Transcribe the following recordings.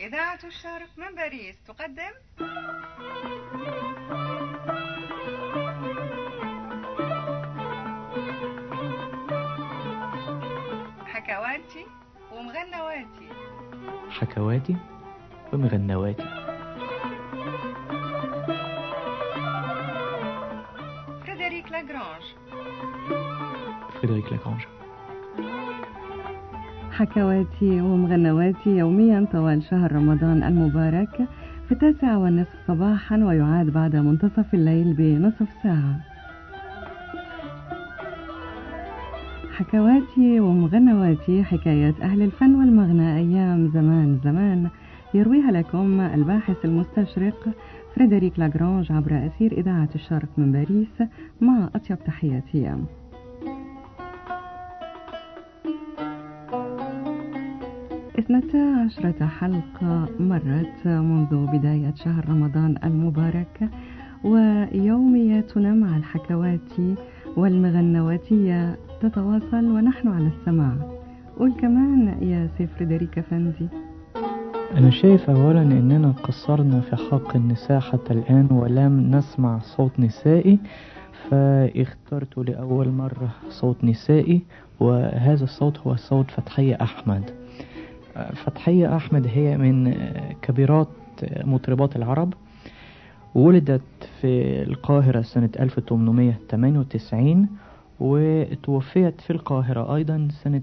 إذاعة الشرق من باريس تقدم حكواتي ومغنواتي. حكواتي ومغنواتي. فريدريك لاغرانج. حكواتي ومغنواتي يوميا طوال شهر رمضان المبارك في 9:30 صباحا، ويعاد بعد منتصف الليل بنصف ساعة. حكواتي ومغنواتي، حكايات أهل الفن والمغنى أيام زمان زمان، يرويها لكم الباحث المستشرق فريدريك لاغرانج عبر أثير إذاعة الشرق من باريس، مع أطيب تحياتي. 12 حلقة مرت منذ بداية شهر رمضان المبارك، ويومياتنا مع الحكواتي والمغنواتية تتواصل ونحن على السماع. قول كمان يا سي فريدريك أفندي. أنا شايف أولا أننا قصرنا في حق النساء حتى الآن ولم نسمع صوت نسائي، فاخترت لأول مرة صوت نسائي، وهذا الصوت هو صوت فتحية أحمد. فتحية أحمد هي من كبيرات مطربات العرب، ولدت في القاهرة سنة 1898 وتوفيت في القاهرة أيضا سنة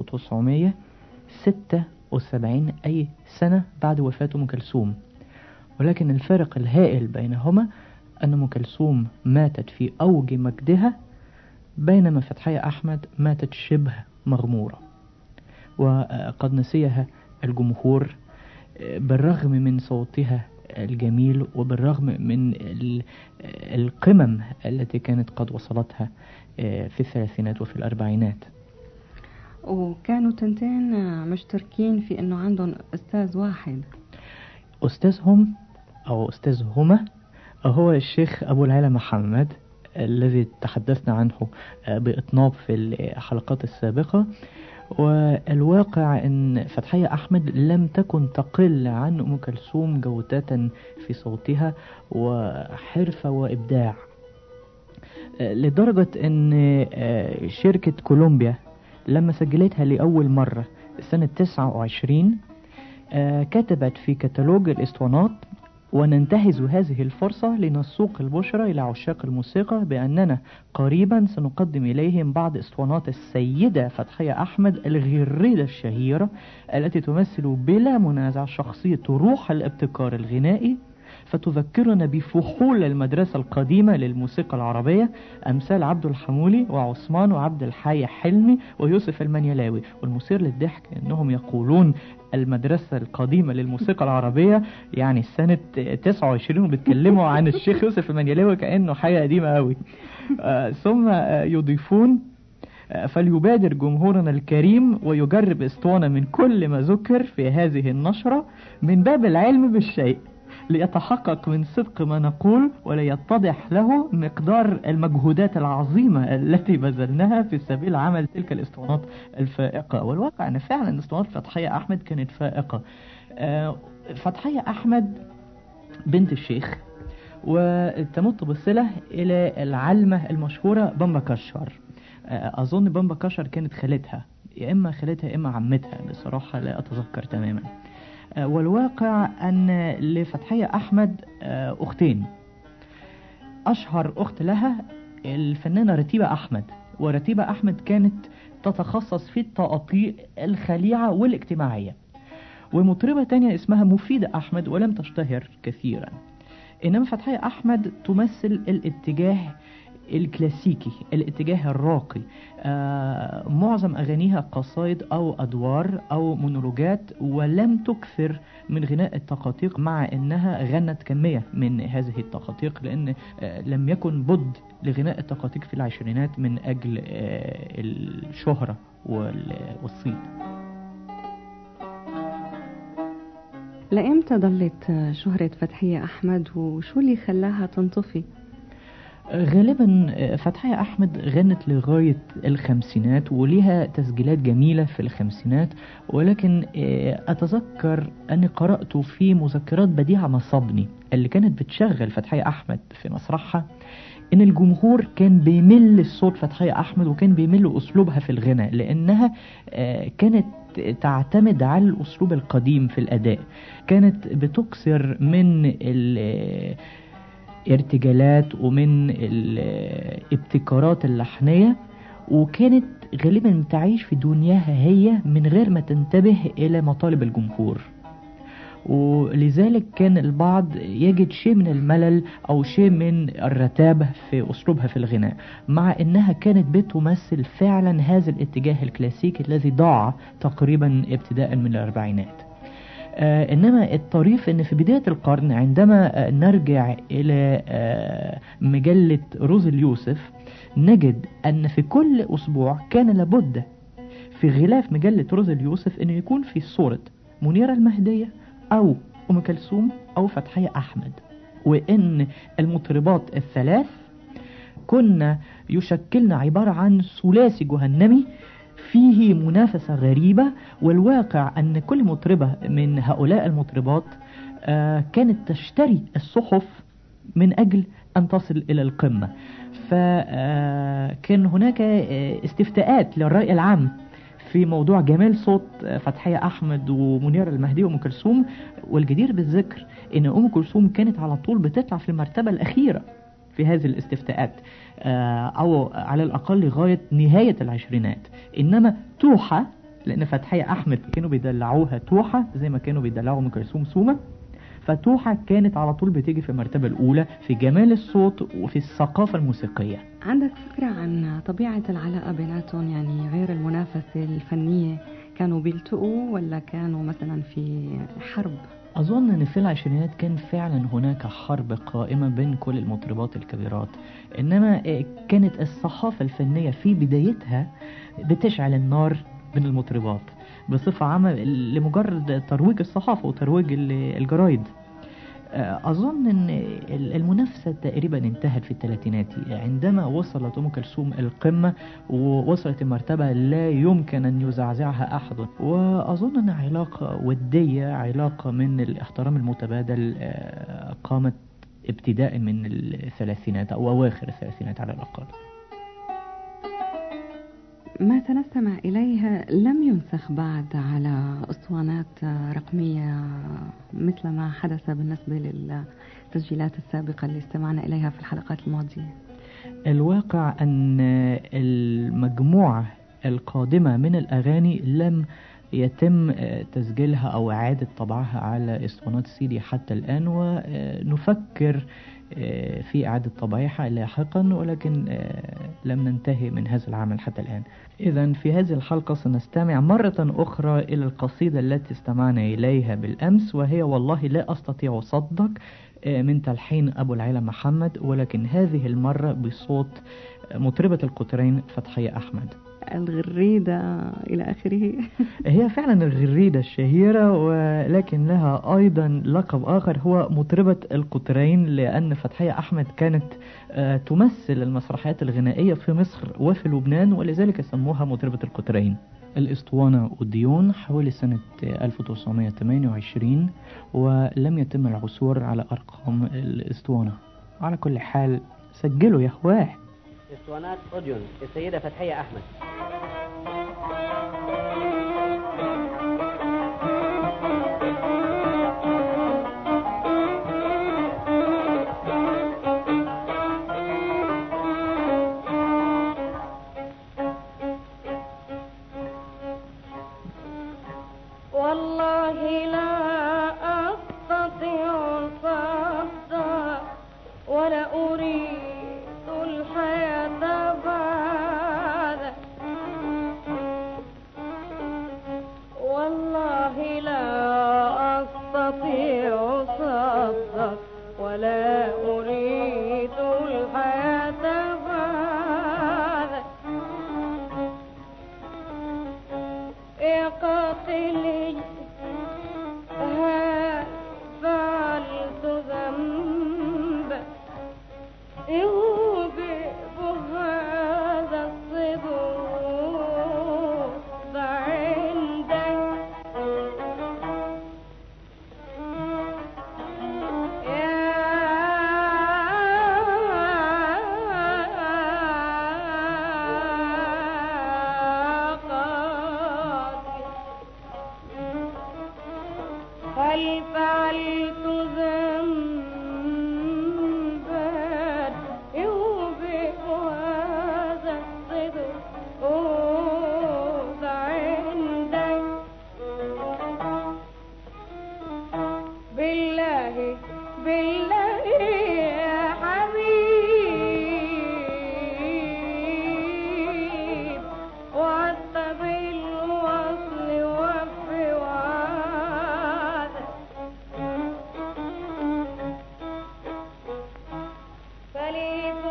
1976، أي سنة بعد وفاة أم كلثوم. ولكن الفارق الهائل بينهما أن أم كلثوم ماتت في أوج مجدها، بينما فتحية أحمد ماتت شبه مغمورة، وقد نسيها الجمهور بالرغم من صوتها الجميل وبالرغم من القمم التي كانت قد وصلتها في الثلاثينات وفي الأربعينات. وكانوا تنتين مشتركين في أنه عندهم أستاذ واحد. أستاذهم أو أستاذهما هو الشيخ أبو العلا محمد، الذي تحدثنا عنه بإطناب في الحلقات السابقة. والواقع أن فتحية أحمد لم تكن تقل عن أم كلثوم جودة في صوتها وحرفة وإبداع، لدرجة أن شركة كولومبيا لما سجلتها لأول مرة سنة 29 كتبت في كتالوج الإسطوانات: وننتهز هذه الفرصة لنسوق البشرى إلى عشاق الموسيقى بأننا قريبا سنقدم إليهم بعض اسطوانات السيدة فتحية أحمد الغريدة الشهيرة، التي تمثل بلا منازع شخصية روح الابتكار الغنائي، فتذكرنا بفحول المدرسة القديمة للموسيقى العربية، أمثال عبد الحمولي وعثمان وعبد الحي حلمي ويوسف المنيلاوي. والمثير للضحك أنهم يقولون المدرسة القديمة للموسيقى العربية، يعني سنة 29، وبيتكلموا عن الشيخ يوسف المنيلاوي كأنه حاجة قديمة قوي. ثم يضيفون: فليبادر جمهورنا الكريم ويجرب اسطوانة من كل ما ذكر في هذه النشرة من باب العلم بالشيء، ليتحقق من صدق ما نقول وليتضح له مقدار المجهودات العظيمة التي بذلناها في سبيل عمل تلك الاسطوانات الفائقة. والواقع أن فعلا اسطوانات فتحية أحمد كانت فائقة. فتحية أحمد بنت الشيخ، وتمت بصلة إلى العلمة المشهورة بامبا كشر. أظن بامبا كشر كانت خالتها، يا إما خالتها يا إما عمتها، بصراحة لا أتذكر تماما. والواقع أن لفتحية أحمد أختين. أشهر أخت لها الفنانة رتيبة أحمد، ورتيبة أحمد كانت تتخصص في التقاطيع الخليعة والاجتماعية. ومطربة تانية اسمها مفيدة أحمد ولم تشتهر كثيرا. إنما فتحية أحمد تمثل الاتجاه الكلاسيكي، الاتجاه الراقي. معظم أغانيها قصائد أو أدوار أو مونولوجات، ولم تكثر من غناء التقاطيق، مع أنها غنت كمية من هذه التقاطيق، لأن لم يكن بد لغناء التقاطيق في العشرينات من أجل الشهرة والصيت. لإمتى ظلت شهرة فتحية أحمد، وشو اللي خلاها تنطفي؟ غالبا فتحية أحمد غنت لغاية الخمسينات وليها تسجيلات جميلة في الخمسينات، ولكن أتذكر أني قرأت في مذكرات بديعة مصابني اللي كانت بتشغل فتحية أحمد في مسرحها إن الجمهور كان بيمل صوت فتحية أحمد وكان بيمل أسلوبها في الغناء، لأنها كانت تعتمد على الأسلوب القديم في الأداء، كانت بتكثر من ارتجالات ومن الابتكارات اللحنية، وكانت غالبا تعيش في دنياها هي من غير ما تنتبه إلى مطالب الجمهور، ولذلك كان البعض يجد شيء من الملل أو شيء من الرتابة في أسلوبها في الغناء، مع أنها كانت بتمثل فعلا هذا الاتجاه الكلاسيكي الذي ضاع تقريبا ابتداء من الأربعينات. إنما الطريف أن في بداية القرن عندما نرجع إلى مجلة روز اليوسف نجد أن في كل أسبوع كان لابد في غلاف مجلة روز اليوسف أن يكون في صورة منيرة المهدية أو أم كلثوم أو فتحية أحمد، وإن المطربات الثلاث كنا يشكلنا عبارة عن ثلاثي جهنمي فيه منافسة غريبة، والواقع أن كل مطربة من هؤلاء المطربات كانت تشتري الصحف من أجل أن تصل إلى القمة. فكان هناك استفتاءات للرأي العام في موضوع جمال صوت فتحية أحمد ومنيرة المهدي وأم كلثوم، والجدير بالذكر أن أم كلثوم كانت على طول بتطلع في المرتبة الأخيرة في هذه الاستفتاءات، أو على الأقل لغاية نهاية العشرينات. إنما توحة، لأن فتحية أحمد كانوا بيدلعوها توحة زي ما كانوا بيدلعوا أم كلثوم سومة، فتوحة كانت على طول بتيجي في المرتبة الأولى في جمال الصوت وفي الثقافة الموسيقية. عندك فكرة عن طبيعة العلاقة بيناتهم؟ يعني غير المنافسة الفنية كانوا بيلتقوا ولا كانوا مثلا في حرب؟ أظن أن في العشرينات كان فعلا هناك حرب قائمة بين كل المطربات الكبيرات، إنما كانت الصحافة الفنية في بدايتها بتشعل النار بين المطربات بصفة عامة لمجرد ترويج الصحافة وترويج الجرايد. أظن أن المنافسة تقريبا انتهت في الثلاثينات عندما وصلت أم كلثوم القمة ووصلت المرتبة لا يمكن أن يزعزعها أحد، وأظن أن علاقة ودية، علاقة من الاحترام المتبادل قامت ابتداء من الثلاثينات أو أواخر الثلاثينات على الأقل. ما سنستمع إليه لم ينسخ بعد على أسطوانات رقمية مثل ما حدث بالنسبة للتسجيلات السابقة اللي استمعنا إليها في الحلقات الماضية. الواقع أن المجموعة القادمة من الأغاني لم يتم تسجيلها أو إعادة طبعها على اسطوانات CD حتى الآن، ونفكر في إعادة طبعها لاحقا، ولكن لم ننتهي من هذا العمل حتى الآن. إذن في هذه الحلقة سنستمع مرة أخرى إلى القصيدة التي استمعنا إليها بالأمس، وهي والله لا أستطيع صدق من تلحين أبو العلا محمد، ولكن هذه المرة بصوت مطربة القطرين فتحية أحمد. الغريدة إلى آخره. هي فعلا الغريدة الشهيرة، ولكن لها أيضا لقب آخر هو مطربة القطرين، لأن فتحية أحمد كانت تمثل المسرحيات الغنائية في مصر وفي لبنان، ولذلك سموها مطربة القطرين. الإسطوانة أوديون حوالي سنة 1928، ولم يتم العثور على أرقام الإسطوانة. على كل حال سجلوا يا هواه. اسطوانات أوديون السيدة فتحية أحمد. والله لا أستطيع صبرا ولا أريد الحياة بعد هل فعلت ذنبا يوبئ هذا الصدق عندك؟ بالله بالله يا حبيب وعدت بالوصل وفي وعدك. فلي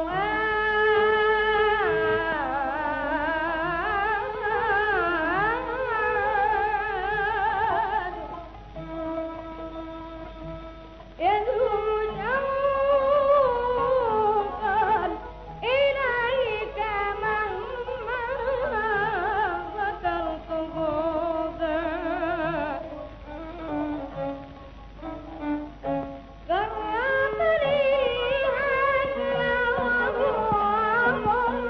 فؤاد يذوب شوقا إليك مهما ذكرت بعدك. غرقني الهجر وهو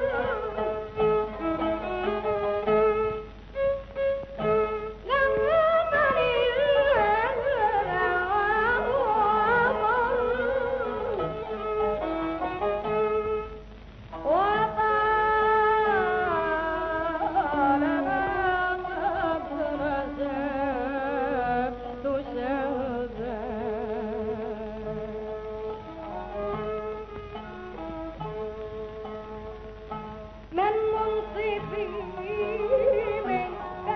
من منصفي من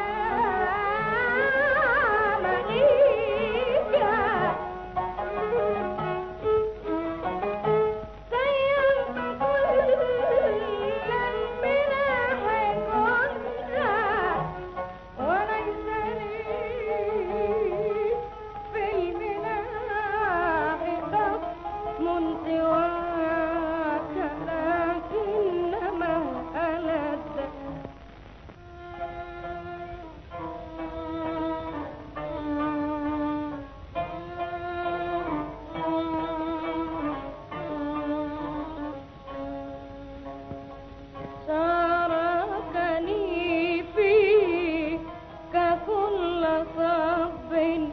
كامليك سيرت كل المناح كنت وليس لي في المناح خصم سواك لكنما ألد شاركني فيك كل صب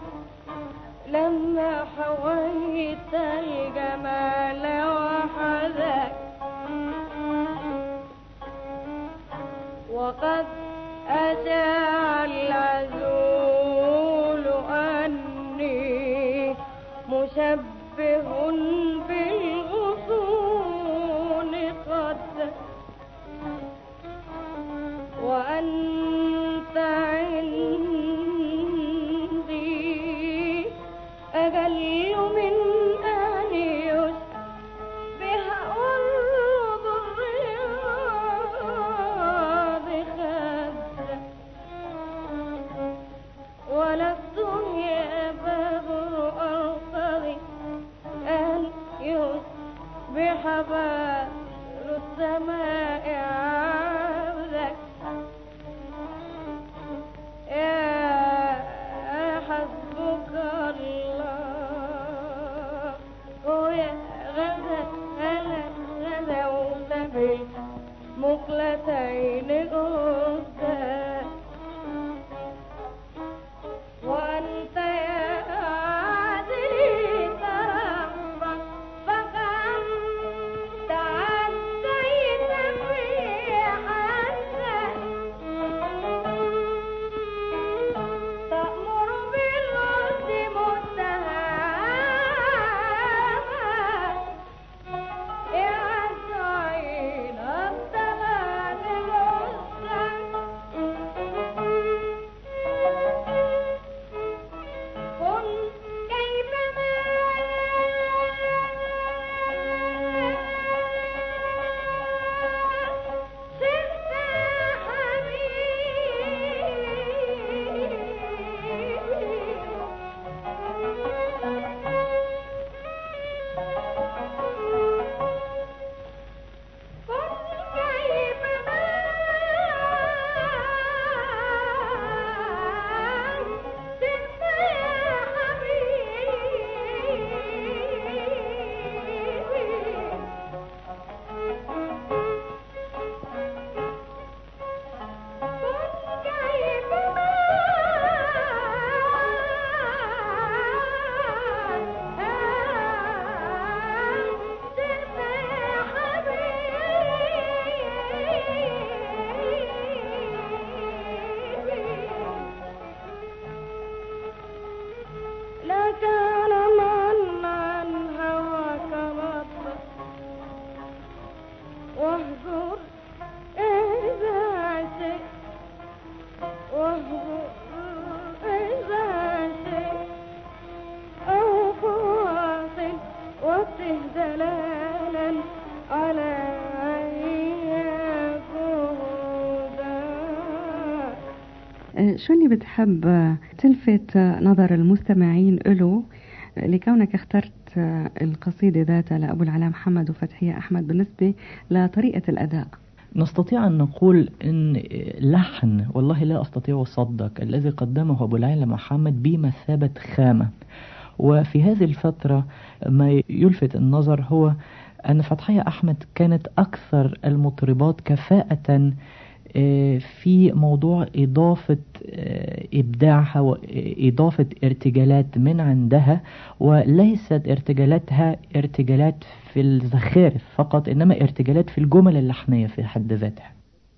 لما حويت الجمال وحدك. وقد أشاع العزول أني مشبه بالغصون قد وأنت عندي أجل من أن يشبه أرض الرياض خدك. ولست يا بدر أرتضي أن يصبح بدر السماء عبدك. يا حسبك الله كان من عن هواك رد واهجر إذا شئت واهجر إذا شئت أو فواصل وابته دلالا على شو اللي بتحب تلفت نظر المستمعين له لكونك اخترت القصيدة ذاتها لأبو العلا محمد وفتحية أحمد بالنسبة لطريقة الأداء؟ نستطيع أن نقول أن لحن والله لا أستطيع أصدق الذي قدمه أبو العلا محمد بمثابة خامة. وفي هذه الفترة ما يلفت النظر هو أن فتحية أحمد كانت أكثر المطربات كفاءة في موضوع إضافة إبداعها وإضافة ارتجالات من عندها، وليست ارتجالاتها ارتجالات في الزخارف فقط، إنما ارتجالات في الجمل اللحنية في حد ذاتها.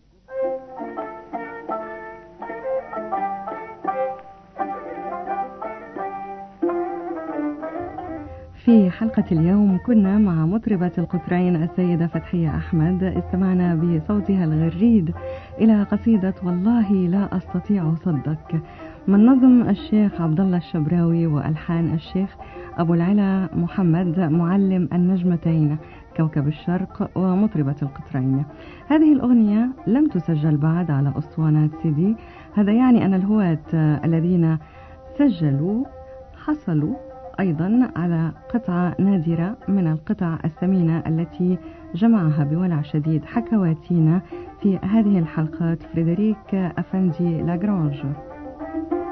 في حلقة اليوم كنا مع مطربة القطرين السيدة فتحية أحمد، استمعنا بصوتها الغريد إلى قصيدة والله لا أستطيع صدق من نظم الشيخ عبد الله الشبراوي وألحان الشيخ أبو العلا محمد معلم النجمتين كوكب الشرق ومطربة القطرين. هذه الأغنية لم تسجل بعد على أسطوانات CD، هذا يعني أن الهواة الذين سجلوا حصلوا أيضا على قطعة نادرة من القطع الثمينة التي جمعها بولع شديد حكواتينا في هذه الحلقات فريدريك أفندي لاغرانج.